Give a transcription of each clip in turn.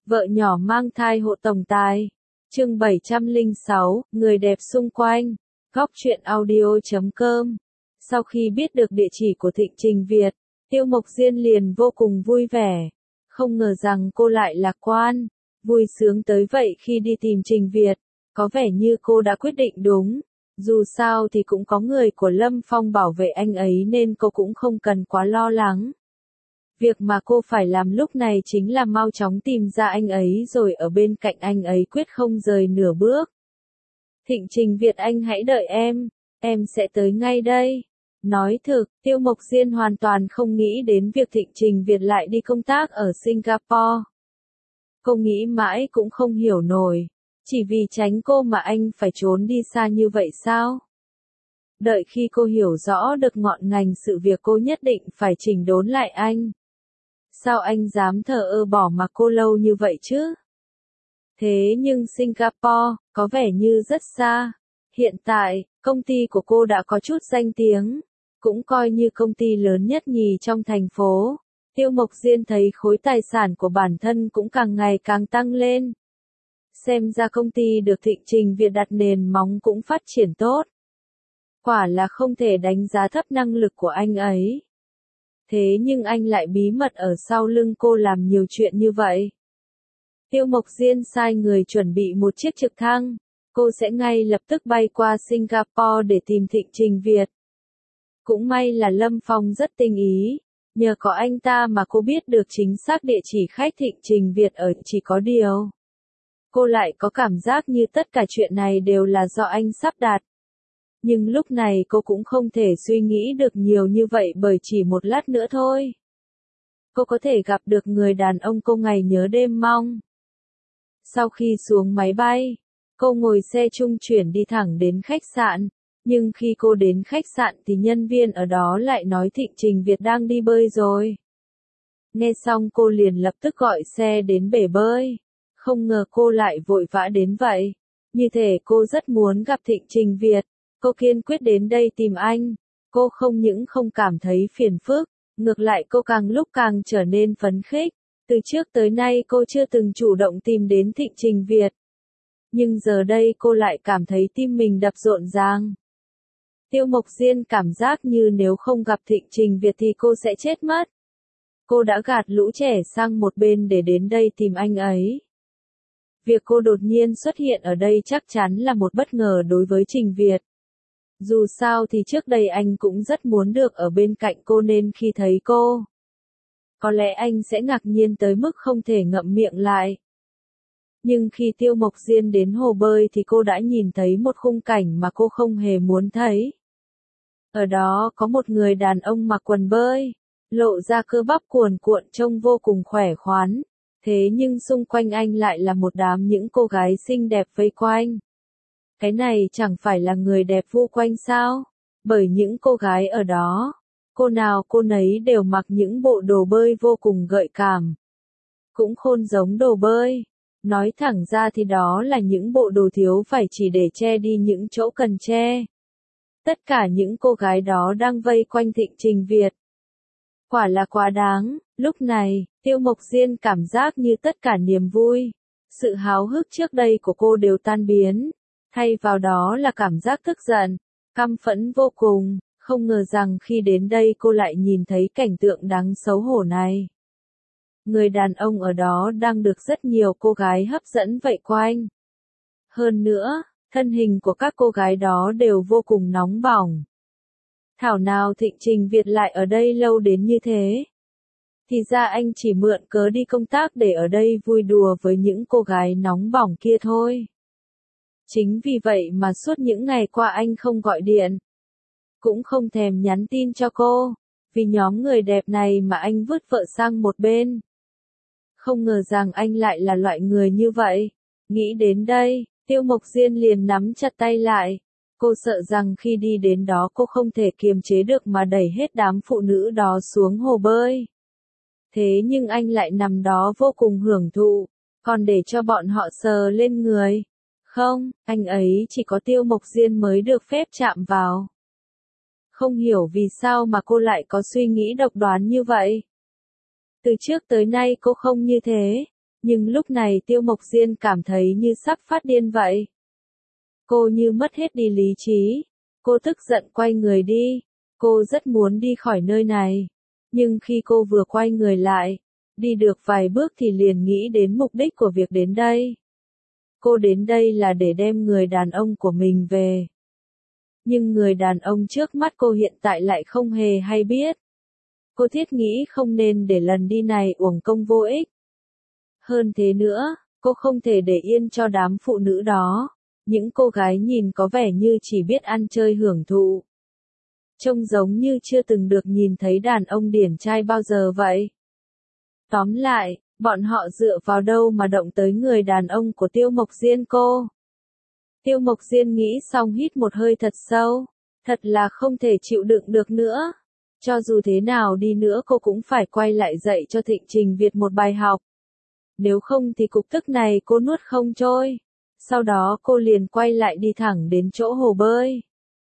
Vợ nhỏ mang thai hộ tổng tài. Chương 706, người đẹp xung quanh. Góc truyện audio.com. Sau khi biết được địa chỉ của Thịnh Trình Việt, Tiêu Mộc Diên liền vô cùng vui vẻ. Không ngờ rằng cô lại lạc quan, vui sướng tới vậy khi đi tìm Trình Việt. Có vẻ như cô đã quyết định đúng. Dù sao thì cũng có người của Lâm Phong bảo vệ anh ấy nên cô cũng không cần quá lo lắng. Việc mà cô phải làm lúc này chính là mau chóng tìm ra anh ấy rồi ở bên cạnh anh ấy quyết không rời nửa bước. Thịnh Trình Việt, anh hãy đợi em sẽ tới ngay đây. Nói thực, Tiêu Mộc Diên hoàn toàn không nghĩ đến việc Thịnh Trình Việt lại đi công tác ở Singapore. Cô nghĩ mãi cũng không hiểu nổi, chỉ vì tránh cô mà anh phải trốn đi xa như vậy sao? Đợi khi cô hiểu rõ được ngọn ngành sự việc cô nhất định phải chỉnh đốn lại anh. Sao anh dám thờ ơ bỏ mặc cô lâu như vậy chứ? Thế nhưng Singapore, có vẻ như rất xa. Hiện tại, công ty của cô đã có chút danh tiếng, cũng coi như công ty lớn nhất nhì trong thành phố. Tiêu Mộc Diên thấy khối tài sản của bản thân cũng càng ngày càng tăng lên. Xem ra công ty được Thịnh Trình Việt đặt nền móng cũng phát triển tốt. Quả là không thể đánh giá thấp năng lực của anh ấy. Thế nhưng anh lại bí mật ở sau lưng cô làm nhiều chuyện như vậy. Tiêu Mộc Diên sai người chuẩn bị một chiếc trực thăng. Cô sẽ ngay lập tức bay qua Singapore để tìm Thịnh Trình Việt. Cũng may là Lâm Phong rất tinh ý. Nhờ có anh ta mà cô biết được chính xác địa chỉ khách Thịnh Trình Việt ở. Chỉ có điều, cô lại có cảm giác như tất cả chuyện này đều là do anh sắp đặt. Nhưng lúc này cô cũng không thể suy nghĩ được nhiều như vậy bởi chỉ một lát nữa thôi. Cô có thể gặp được người đàn ông cô ngày nhớ đêm mong. Sau khi xuống máy bay, cô ngồi xe trung chuyển đi thẳng đến khách sạn. Nhưng khi cô đến khách sạn thì nhân viên ở đó lại nói Thịnh Trình Việt đang đi bơi rồi. Nghe xong cô liền lập tức gọi xe đến bể bơi. Không ngờ cô lại vội vã đến vậy. Như thể cô rất muốn gặp Thịnh Trình Việt. Cô kiên quyết đến đây tìm anh. Cô không những không cảm thấy phiền phức, ngược lại cô càng lúc càng trở nên phấn khích. Từ trước tới nay cô chưa từng chủ động tìm đến Thịnh Trình Việt. Nhưng giờ đây cô lại cảm thấy tim mình đập rộn ràng. Tiêu Mộc Diên cảm giác như nếu không gặp Thịnh Trình Việt thì cô sẽ chết mất. Cô đã gạt lũ trẻ sang một bên để đến đây tìm anh ấy. Việc cô đột nhiên xuất hiện ở đây chắc chắn là một bất ngờ đối với Trình Việt. Dù sao thì trước đây anh cũng rất muốn được ở bên cạnh cô nên khi thấy cô, có lẽ anh sẽ ngạc nhiên tới mức không thể ngậm miệng lại. Nhưng khi Tiêu Mộc Diên đến hồ bơi thì cô đã nhìn thấy một khung cảnh mà cô không hề muốn thấy. Ở đó có một người đàn ông mặc quần bơi, lộ ra cơ bắp cuồn cuộn trông vô cùng khỏe khoắn. Thế nhưng xung quanh anh lại là một đám những cô gái xinh đẹp vây quanh. Cái này chẳng phải là người đẹp vu quanh sao? Bởi những cô gái ở đó, cô nào cô nấy đều mặc những bộ đồ bơi vô cùng gợi cảm. Cũng khôn giống đồ bơi. Nói thẳng ra thì đó là những bộ đồ thiếu phải chỉ để che đi những chỗ cần che. Tất cả những cô gái đó đang vây quanh Thịnh Trình Việt. Quả là quá đáng. Lúc này, Tiêu Mộc Diên cảm giác như tất cả niềm vui, sự háo hức trước đây của cô đều tan biến. Thay vào đó là cảm giác tức giận, căm phẫn vô cùng. Không ngờ rằng khi đến đây cô lại nhìn thấy cảnh tượng đáng xấu hổ này. Người đàn ông ở đó đang được rất nhiều cô gái hấp dẫn vây quanh. Hơn nữa, thân hình của các cô gái đó đều vô cùng nóng bỏng. Thảo nào Thịnh Trình Việt lại ở đây lâu đến như thế. Thì ra anh chỉ mượn cớ đi công tác để ở đây vui đùa với những cô gái nóng bỏng kia thôi. Chính vì vậy mà suốt những ngày qua anh không gọi điện, cũng không thèm nhắn tin cho cô, vì nhóm người đẹp này mà anh vứt vợ sang một bên. Không ngờ rằng anh lại là loại người như vậy. Nghĩ đến đây, Tiêu Mộc Diên liền nắm chặt tay lại. Cô sợ rằng khi đi đến đó cô không thể kiềm chế được mà đẩy hết đám phụ nữ đó xuống hồ bơi. Thế nhưng anh lại nằm đó vô cùng hưởng thụ, còn để cho bọn họ sờ lên người. Không, anh ấy chỉ có Tiêu Mộc Diên mới được phép chạm vào. Không hiểu vì sao mà cô lại có suy nghĩ độc đoán như vậy. Từ trước tới nay cô không như thế, Nhưng lúc này Tiêu Mộc Diên cảm thấy như sắp phát điên vậy. Cô như mất hết đi lý trí. Cô tức giận quay người đi. Cô rất muốn đi khỏi nơi này. Nhưng khi cô vừa quay người lại, đi được vài bước thì liền nghĩ đến mục đích của việc đến đây. Cô đến đây là để đem người đàn ông của mình về. Nhưng người đàn ông trước mắt cô hiện tại lại không hề hay biết. Cô thiết nghĩ không nên để lần đi này uổng công vô ích. Hơn thế nữa, cô không thể để yên cho đám phụ nữ đó. Những cô gái nhìn có vẻ như chỉ biết ăn chơi hưởng thụ. Trông giống như chưa từng được nhìn thấy đàn ông điển trai bao giờ vậy. Tóm lại, bọn họ dựa vào đâu mà động tới người đàn ông của Tiêu Mộc Diên cô? Tiêu Mộc Diên nghĩ xong hít một hơi thật sâu. Thật là không thể chịu đựng được nữa. Cho dù thế nào đi nữa cô cũng phải quay lại dạy cho Thịnh Trình Việt một bài học. Nếu không thì cục tức này cô nuốt không trôi. Sau đó cô liền quay lại đi thẳng đến chỗ hồ bơi.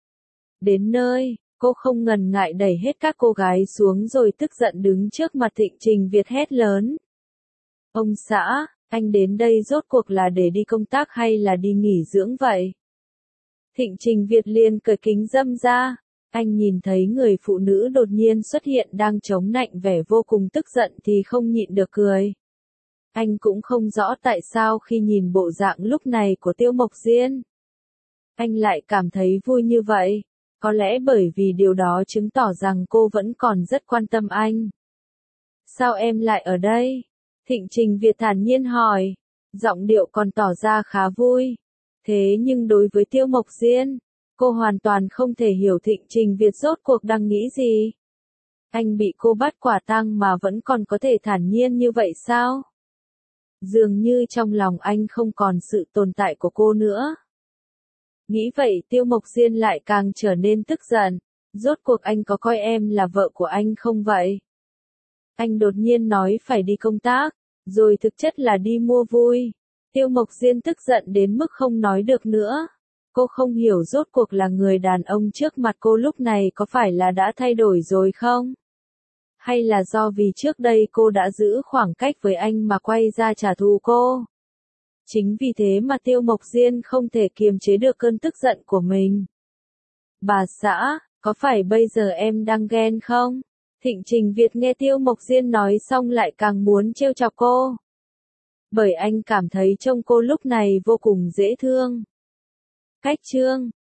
Đến nơi, cô không ngần ngại đẩy hết các cô gái xuống rồi tức giận đứng trước mặt Thịnh Trình Việt hét lớn. Ông xã, anh đến đây rốt cuộc là để đi công tác hay là đi nghỉ dưỡng vậy? Thịnh Trình Việt liền cởi kính râm ra. Anh nhìn thấy người phụ nữ đột nhiên xuất hiện đang chống nạnh vẻ vô cùng tức giận thì không nhịn được cười. Anh cũng không rõ tại sao khi nhìn bộ dạng lúc này của Tiêu Mộc Diên, anh lại cảm thấy vui như vậy. Có lẽ bởi vì điều đó chứng tỏ rằng cô vẫn còn rất quan tâm anh. Sao em lại ở đây? Thịnh Trình Việt thản nhiên hỏi. Giọng điệu còn tỏ ra khá vui. Thế nhưng đối với Tiêu Mộc Diên, cô hoàn toàn không thể hiểu Thịnh Trình Việt rốt cuộc đang nghĩ gì. Anh bị cô bắt quả tang mà vẫn còn có thể thản nhiên như vậy sao? Dường như trong lòng anh không còn sự tồn tại của cô nữa. Nghĩ vậy Tiêu Mộc Diên lại càng trở nên tức giận. Rốt cuộc anh có coi em là vợ của anh không vậy? Anh đột nhiên nói phải đi công tác, rồi thực chất là đi mua vui. Tiêu Mộc Diên tức giận đến mức không nói được nữa. Cô không hiểu rốt cuộc là người đàn ông trước mặt cô lúc này có phải là đã thay đổi rồi không? Hay là do vì trước đây cô đã giữ khoảng cách với anh mà quay ra trả thù cô? Chính vì thế mà Tiêu Mộc Diên không thể kiềm chế được cơn tức giận của mình. Bà xã, có phải bây giờ em đang ghen không? Thịnh Trình Việt nghe Tiêu Mộc Diên nói xong lại càng muốn trêu chọc cô. Bởi anh cảm thấy trông cô lúc này vô cùng dễ thương. Cách chương